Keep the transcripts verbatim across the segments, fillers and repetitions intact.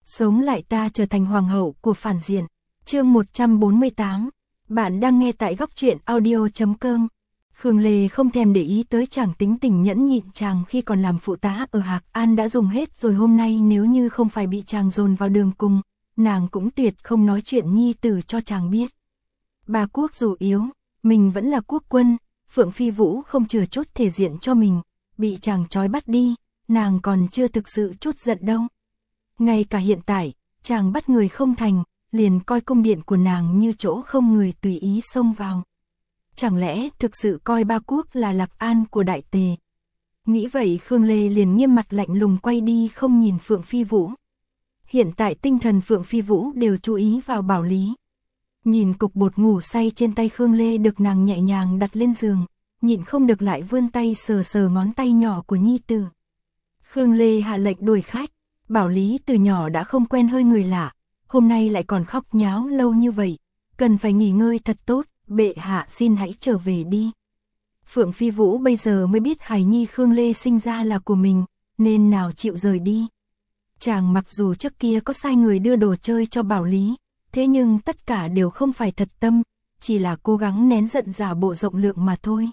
Sống lại ta trở thành hoàng hậu của phản diện. Chương một trăm bốn mươi tám. Bạn đang nghe tại góc truyện audio chấm com. Khương Lê không thèm để ý tới chàng tính tình nhẫn nhịn chàng khi còn làm phụ tá ở Hạc An đã dùng hết rồi, hôm nay nếu như không phải bị chàng dồn vào đường cùng, nàng cũng tuyệt không nói chuyện nhi tử cho chàng biết. Ba quốc dù yếu, mình vẫn là quốc quân, Phượng Phi Vũ không chừa chút thể diện cho mình, bị chàng trói bắt đi, nàng còn chưa thực sự chút giận đâu. Ngay cả hiện tại, chàng bắt người không thành, liền coi cung điện của nàng như chỗ không người tùy ý xông vào. Chẳng lẽ thực sự coi ba quốc là Lạc An của Đại Tề? Nghĩ vậy Khương Lê liền nghiêm mặt lạnh lùng quay đi không nhìn Phượng Phi Vũ. Hiện tại tinh thần Phượng Phi Vũ đều chú ý vào Bảo Lý. Nhìn cục bột ngủ say trên tay Khương Lê được nàng nhẹ nhàng đặt lên giường, nhịn không được lại vươn tay sờ sờ ngón tay nhỏ của nhi tử. Khương Lê hạ lệnh đuổi khách. Bảo Lý từ nhỏ đã không quen hơi người lạ, hôm nay lại còn khóc nháo lâu như vậy, cần phải nghỉ ngơi thật tốt, bệ hạ xin hãy trở về đi. Phượng Phi Vũ bây giờ mới biết hài nhi Khương Lê sinh ra là của mình, nên nào chịu rời đi. Chàng mặc dù trước kia có sai người đưa đồ chơi cho Bảo Lý, thế nhưng tất cả đều không phải thật tâm, chỉ là cố gắng nén giận giả bộ rộng lượng mà thôi.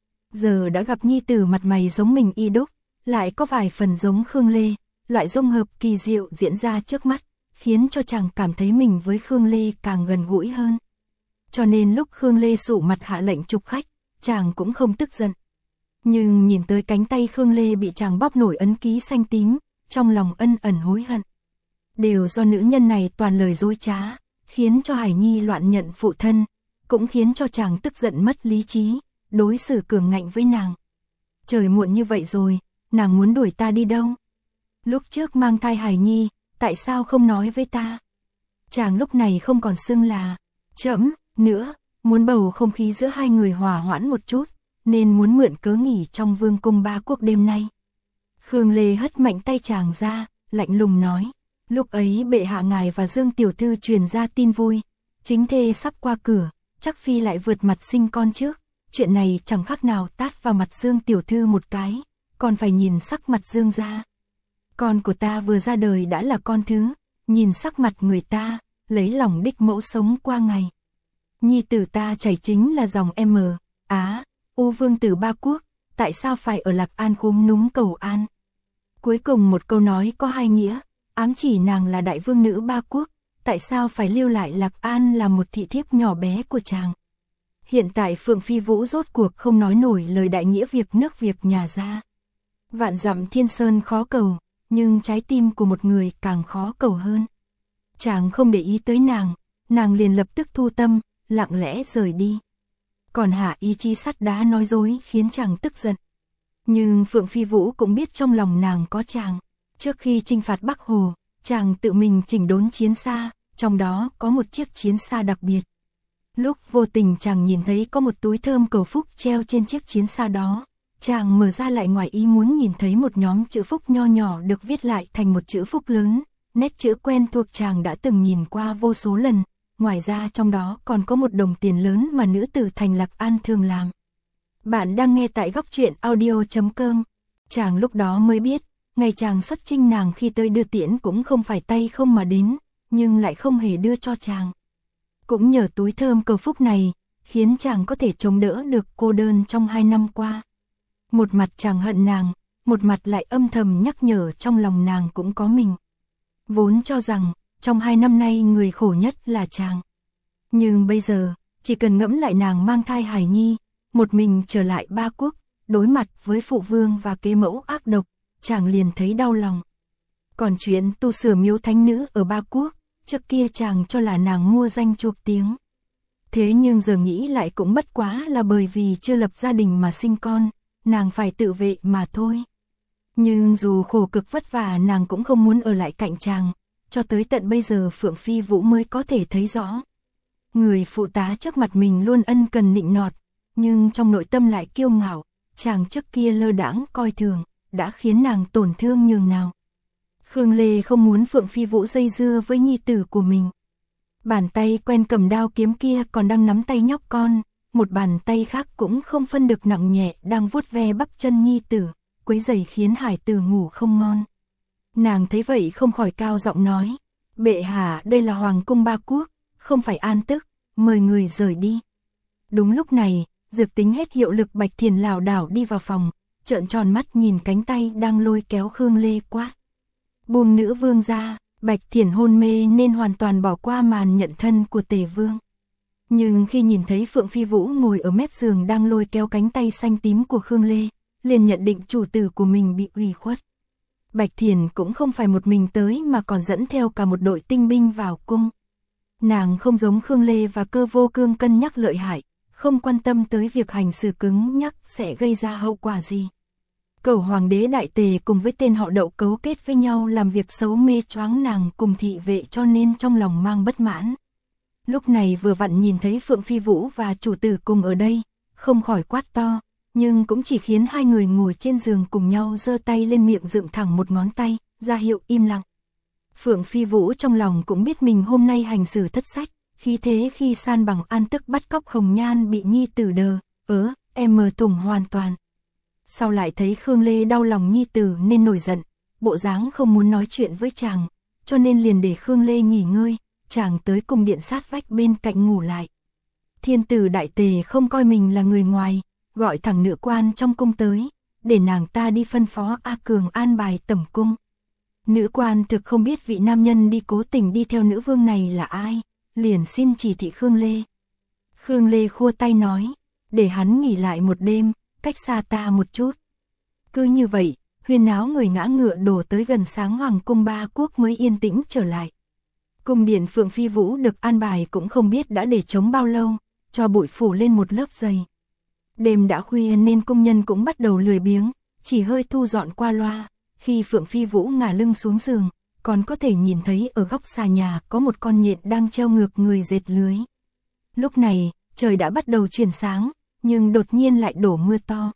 Giờ đã gặp nhi tử mặt mày giống mình y đúc, lại có vài phần giống Khương Lê. Loại dung hợp kỳ diệu diễn ra trước mắt, khiến cho chàng cảm thấy mình với Khương Lê càng gần gũi hơn. Cho nên lúc Khương Lê sụ mặt hạ lệnh trục khách, chàng cũng không tức giận. Nhưng nhìn tới cánh tay Khương Lê bị chàng bóp nổi ấn ký xanh tím, trong lòng ân ẩn hối hận. Đều do nữ nhân này toàn lời dối trá, khiến cho Hải Nhi loạn nhận phụ thân, cũng khiến cho chàng tức giận mất lý trí, đối xử cường ngạnh với nàng. Trời muộn như vậy rồi, nàng muốn đuổi ta đi đâu? Lúc trước mang thai Hải Nhi, tại sao không nói với ta? Chàng lúc này không còn xưng là trẫm nữa, muốn bầu không khí giữa hai người hòa hoãn một chút, nên muốn mượn cớ nghỉ trong vương cung ba quốc đêm nay. Khương Lê hất mạnh tay chàng ra, lạnh lùng nói, lúc ấy bệ hạ ngài và Dương tiểu thư truyền ra tin vui, chính thê sắp qua cửa, chắc phi lại vượt mặt sinh con trước, chuyện này chẳng khác nào tát vào mặt Dương tiểu thư một cái, còn phải nhìn sắc mặt Dương ra. Con của ta vừa ra đời đã là con thứ, nhìn sắc mặt người ta, lấy lòng đích mẫu sống qua ngày. Nhi tử ta chảy chính là dòng M, Á, U vương tử ba quốc, tại sao phải ở Lạc An khúm núm cầu an? Cuối cùng một câu nói có hai nghĩa, ám chỉ nàng là đại vương nữ ba quốc, tại sao phải lưu lại Lạc An là một thị thiếp nhỏ bé của chàng. Hiện tại Phượng Phi Vũ rốt cuộc không nói nổi lời đại nghĩa việc nước việc nhà ra. Vạn dặm thiên sơn khó cầu, nhưng trái tim của một người càng khó cầu hơn. Chàng không để ý tới nàng, nàng liền lập tức thu tâm, lặng lẽ rời đi. Còn hạ ý chí sắt đá nói dối khiến chàng tức giận. Nhưng Phượng Phi Vũ cũng biết trong lòng nàng có chàng. Trước khi chinh phạt Bắc Hồ, chàng tự mình chỉnh đốn chiến xa, trong đó có một chiếc chiến xa đặc biệt. Lúc vô tình chàng nhìn thấy có một túi thơm cầu phúc treo trên chiếc chiến xa đó. Chàng mở ra lại ngoài ý muốn nhìn thấy một nhóm chữ phúc nho nhỏ được viết lại thành một chữ phúc lớn, nét chữ quen thuộc chàng đã từng nhìn qua vô số lần, ngoài ra trong đó còn có một đồng tiền lớn mà nữ tử thành Lạc An thường làm. Bạn đang nghe tại góc truyện audio chấm com. Chàng lúc đó mới biết, ngày chàng xuất chinh nàng khi tới đưa tiễn cũng không phải tay không mà đến, nhưng lại không hề đưa cho chàng. Cũng nhờ túi thơm cầu phúc này, khiến chàng có thể chống đỡ được cô đơn trong hai năm qua. Một mặt chàng hận nàng, một mặt lại âm thầm nhắc nhở trong lòng nàng cũng có mình. Vốn cho rằng, trong hai năm nay người khổ nhất là chàng. Nhưng bây giờ, chỉ cần ngẫm lại nàng mang thai Hải Nhi, một mình trở lại ba quốc, đối mặt với phụ vương và kế mẫu ác độc, chàng liền thấy đau lòng. Còn chuyện tu sửa miếu thánh nữ ở ba quốc, trước kia chàng cho là nàng mua danh chuộc tiếng. Thế nhưng giờ nghĩ lại cũng bất quá là bởi vì chưa lập gia đình mà sinh con, nàng phải tự vệ mà thôi. Nhưng dù khổ cực vất vả nàng cũng không muốn ở lại cạnh chàng, cho tới tận bây giờ Phượng Phi Vũ mới có thể thấy rõ. Người phụ tá trước mặt mình luôn ân cần nịnh nọt, nhưng trong nội tâm lại kiêu ngạo, chàng trước kia lơ đãng coi thường, đã khiến nàng tổn thương nhường nào. Khương Lê không muốn Phượng Phi Vũ dây dưa với nhi tử của mình. Bàn tay quen cầm đao kiếm kia còn đang nắm tay nhóc con, một bàn tay khác cũng không phân được nặng nhẹ đang vuốt ve bắp chân nhi tử, quấy rầy khiến hải tử ngủ không ngon. Nàng thấy vậy không khỏi cao giọng nói, Bệ hạ, đây là Hoàng cung Ba Quốc, không phải an tức, mời người rời đi. Đúng lúc này, dược tính hết hiệu lực, Bạch Thiền lảo đảo đi vào phòng, trợn tròn mắt nhìn cánh tay đang lôi kéo Khương Lê quát. Buông nữ vương ra. Bạch Thiền hôn mê nên hoàn toàn bỏ qua màn nhận thân của Tề Vương. Nhưng khi nhìn thấy Phượng Phi Vũ ngồi ở mép giường đang lôi kéo cánh tay xanh tím của Khương Lê, liền nhận định chủ tử của mình bị ủy khuất. Bạch Thiền cũng không phải một mình tới mà còn dẫn theo cả một đội tinh binh vào cung. Nàng không giống Khương Lê và Cơ Vô Cương cân nhắc lợi hại, không quan tâm tới việc hành xử cứng nhắc sẽ gây ra hậu quả gì. Cẩu hoàng đế Đại Tề cùng với tên họ Đậu cấu kết với nhau làm việc xấu mê choáng nàng cùng thị vệ, cho nên trong lòng mang bất mãn. Lúc này vừa vặn nhìn thấy Phượng Phi Vũ và chủ tử cùng ở đây, không khỏi quát to, nhưng cũng chỉ khiến hai người ngồi trên giường cùng nhau giơ tay lên miệng dựng thẳng một ngón tay, ra hiệu im lặng. Phượng Phi Vũ trong lòng cũng biết mình hôm nay hành xử thất sách, khí thế khi san bằng an tức bắt cóc Hồng Nhan bị nhi tử đờ, ớ, em mờ tùng hoàn toàn. Sau lại thấy Khương Lê đau lòng nhi tử nên nổi giận, bộ dáng không muốn nói chuyện với chàng, cho nên liền để Khương Lê nghỉ ngơi, chàng tới cung điện sát vách bên cạnh ngủ lại. Thiên tử Đại Tề không coi mình là người ngoài, gọi thẳng nữ quan trong cung tới, để nàng ta đi phân phó A Cường an bài tẩm cung. Nữ quan thực không biết vị nam nhân đi cố tình đi theo nữ vương này là ai, liền xin chỉ thị Khương Lê. Khương Lê khua tay nói, để hắn nghỉ lại một đêm, cách xa ta một chút. Cứ như vậy, huyên náo người ngã ngựa đổ tới gần sáng Hoàng cung Ba Quốc mới yên tĩnh trở lại. Cung điện Phượng Phi Vũ được an bài cũng không biết đã để trống bao lâu, cho bụi phủ lên một lớp dày. Đêm đã khuya nên công nhân cũng bắt đầu lười biếng, chỉ hơi thu dọn qua loa. Khi Phượng Phi Vũ ngả lưng xuống giường, còn có thể nhìn thấy ở góc xà nhà có một con nhện đang treo ngược người dệt lưới. Lúc này, trời đã bắt đầu chuyển sáng, nhưng đột nhiên lại đổ mưa to.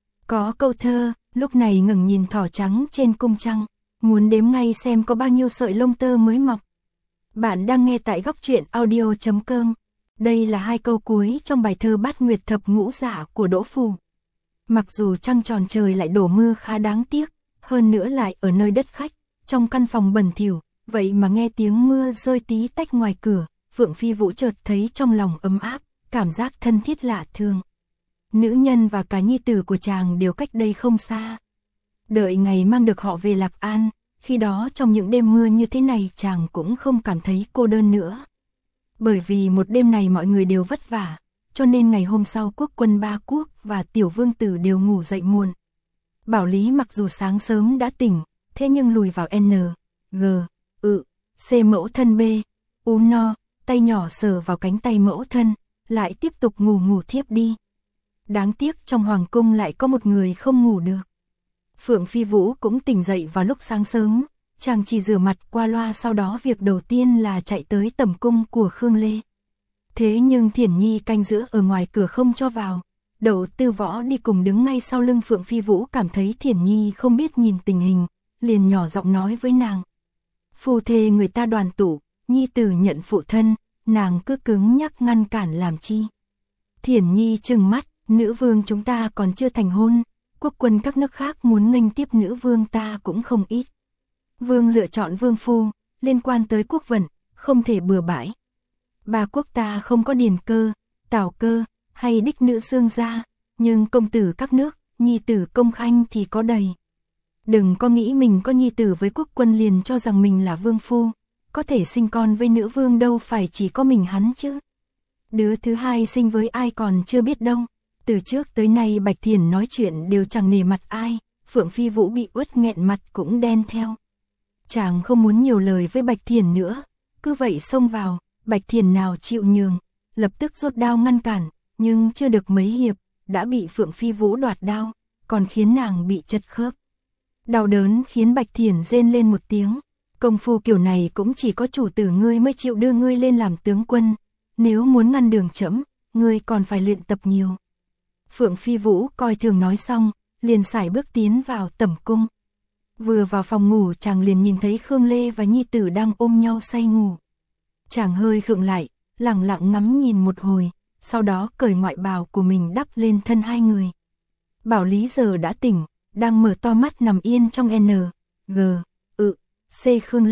Có câu thơ, lúc này ngẩng nhìn thỏ trắng trên cung trăng, muốn đếm ngay xem có bao nhiêu sợi lông tơ mới mọc. Bạn đang nghe tại góc truyện audio chấm com. Đây là hai câu cuối trong bài thơ Bát Nguyệt Thập Ngũ Dạ của Đỗ Phủ. Mặc dù trăng tròn trời lại đổ mưa khá đáng tiếc, hơn nữa lại ở nơi đất khách, trong căn phòng bẩn thỉu, vậy mà nghe tiếng mưa rơi tí tách ngoài cửa, Phượng Phi Vũ chợt thấy trong lòng ấm áp, cảm giác thân thiết lạ thường. Nữ nhân và cả nhi tử của chàng đều cách đây không xa. Đợi ngày mang được họ về Lạc An, khi đó trong những đêm mưa như thế này chàng cũng không cảm thấy cô đơn nữa. Bởi vì một đêm này mọi người đều vất vả, cho nên ngày hôm sau quốc quân Ba Quốc và tiểu vương tử đều ngủ dậy muộn. Bảo Lý mặc dù sáng sớm đã tỉnh, thế nhưng lùi vào N, G, ự, C mẫu thân B, U no, tay nhỏ sờ vào cánh tay mẫu thân, lại tiếp tục ngủ ngủ thiếp đi. Đáng tiếc trong hoàng cung lại có một người không ngủ được. Phượng Phi Vũ cũng tỉnh dậy vào lúc sáng sớm, chàng chỉ rửa mặt qua loa, sau đó việc đầu tiên là chạy tới tẩm cung của Khương Lê. Thế nhưng Thiển Nhi canh giữ ở ngoài cửa không cho vào. Đậu Tư Võ đi cùng đứng ngay sau lưng Phượng Phi Vũ, cảm thấy Thiển Nhi không biết nhìn tình hình, liền nhỏ giọng nói với nàng. Phu thê người ta đoàn tụ, Nhi tử nhận phụ thân, nàng cứ cứng nhắc ngăn cản làm chi. Thiển Nhi trừng mắt, nữ vương chúng ta còn chưa thành hôn, quốc quân các nước khác muốn nghênh tiếp nữ vương ta cũng không ít. Vương lựa chọn vương phu, liên quan tới quốc vận, không thể bừa bãi. Ba quốc ta không có Điền Cơ, Tào Cơ, hay đích nữ Dương gia, nhưng công tử các nước, nhi tử công khanh thì có đầy. Đừng có nghĩ mình có nhi tử với quốc quân liền cho rằng mình là vương phu, có thể sinh con với nữ vương đâu phải chỉ có mình hắn chứ. Đứa thứ hai sinh với ai còn chưa biết đâu. Từ trước tới nay Bạch Thiền nói chuyện đều chẳng nề mặt ai, Phượng Phi Vũ bị uất nghẹn mặt cũng đen theo. Chàng không muốn nhiều lời với Bạch Thiền nữa, cứ vậy xông vào, Bạch Thiền nào chịu nhường, lập tức rút đao ngăn cản, nhưng chưa được mấy hiệp, đã bị Phượng Phi Vũ đoạt đao, còn khiến nàng bị chật khớp. Đau đớn khiến Bạch Thiền rên lên một tiếng, công phu kiểu này cũng chỉ có chủ tử ngươi mới chịu đưa ngươi lên làm tướng quân, nếu muốn ngăn đường trẫm, ngươi còn phải luyện tập nhiều. Phượng Phi Vũ coi thường nói xong, liền sải bước tiến vào tẩm cung. Vừa vào phòng ngủ chàng liền nhìn thấy Khương Lê và nhi tử đang ôm nhau say ngủ. Chàng hơi khựng lại, lặng lặng ngắm nhìn một hồi, sau đó cởi ngoại bào của mình đắp lên thân hai người. Bảo Lý giờ đã tỉnh, đang mở to mắt nằm yên trong N, G, ự, C Khương Lê,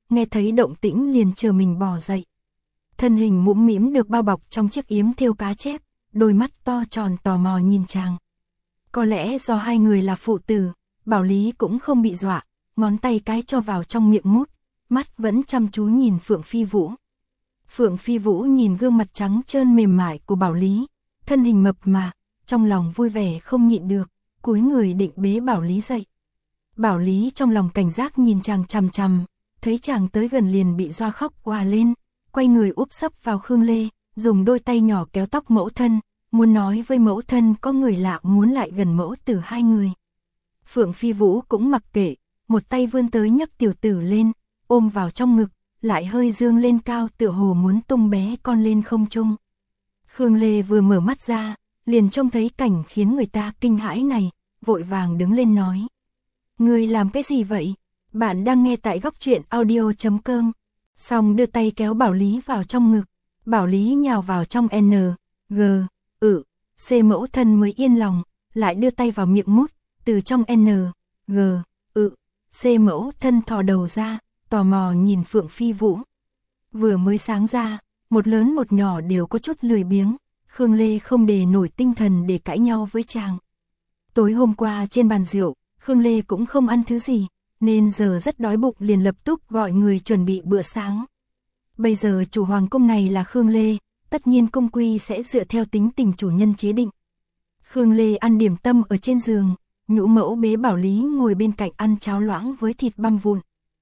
nghe thấy động tĩnh liền chờ mình bò dậy. Thân hình mũm mĩm được bao bọc trong chiếc yếm thêu cá chép, đôi mắt to tròn tò mò nhìn chàng. Có lẽ do hai người là phụ tử, Bảo Lý cũng không bị dọa, ngón tay cái cho vào trong miệng mút, mắt vẫn chăm chú nhìn Phượng Phi Vũ. Phượng Phi Vũ nhìn gương mặt trắng trơn mềm mại của Bảo Lý, thân hình mập mà, trong lòng vui vẻ không nhịn được, cúi người định bế Bảo Lý dậy. Bảo Lý trong lòng cảnh giác nhìn chàng chằm chằm, thấy chàng tới gần liền bị doa khóc òa lên, quay người úp sấp vào Khương Lê, dùng đôi tay nhỏ kéo tóc mẫu thân, muốn nói với mẫu thân có người lạ muốn lại gần mẫu tử hai người. Phượng Phi Vũ cũng mặc kệ, một tay vươn tới nhấc tiểu tử lên, ôm vào trong ngực, lại hơi dương lên cao tựa hồ muốn tung bé con lên không trung. Khương Lê vừa mở mắt ra, liền trông thấy cảnh khiến người ta kinh hãi này, vội vàng đứng lên nói. Ngươi làm cái gì vậy? Bạn đang nghe tại góc truyện audio chấm com. Xong đưa tay kéo Bảo Lý vào trong ngực, Bảo Lý nhào vào trong N, G, ự, C mẫu thân mới yên lòng, lại đưa tay vào miệng mút, từ trong N, G, ự, C mẫu thân thò đầu ra, tò mò nhìn Phượng Phi Vũ. Vừa mới sáng ra, một lớn một nhỏ đều có chút lười biếng, Khương Lê không để nổi tinh thần để cãi nhau với chàng. Tối hôm qua trên bàn rượu, Khương Lê cũng không ăn thứ gì, nên giờ rất đói bụng liền lập tức gọi người chuẩn bị bữa sáng. Bây giờ chủ hoàng cung này là Khương Lê, tất nhiên cung quy sẽ dựa theo tính tình chủ nhân chế định. Khương Lê ăn điểm tâm ở trên giường, nhũ mẫu bế Bảo Lý ngồi bên cạnh ăn cháo loãng với thịt băm vụn.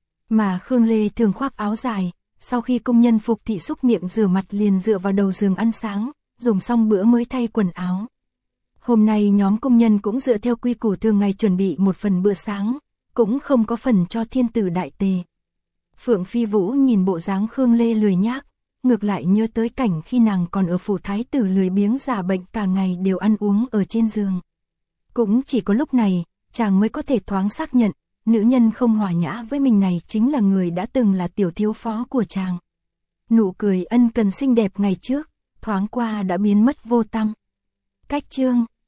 Mà Khương Lê thường khoác áo dài, sau khi công nhân Phục thị xúc miệng rửa mặt liền dựa vào đầu giường ăn sáng, dùng xong bữa mới thay quần áo. Hôm nay nhóm công nhân cũng dựa theo quy củ thường ngày chuẩn bị một phần bữa sáng, cũng không có phần cho thiên tử đại tề. Phượng Phi Vũ nhìn bộ dáng Khương Lê lười nhác, ngược lại nhớ tới cảnh khi nàng còn ở phủ thái tử lười biếng giả bệnh cả ngày đều ăn uống ở trên giường. Cũng chỉ có lúc này, chàng mới có thể thoáng xác nhận, nữ nhân không hòa nhã với mình này chính là người đã từng là tiểu thiếu phó của chàng. Nụ cười ân cần xinh đẹp ngày trước, thoáng qua đã biến mất vô tăm. Cách chương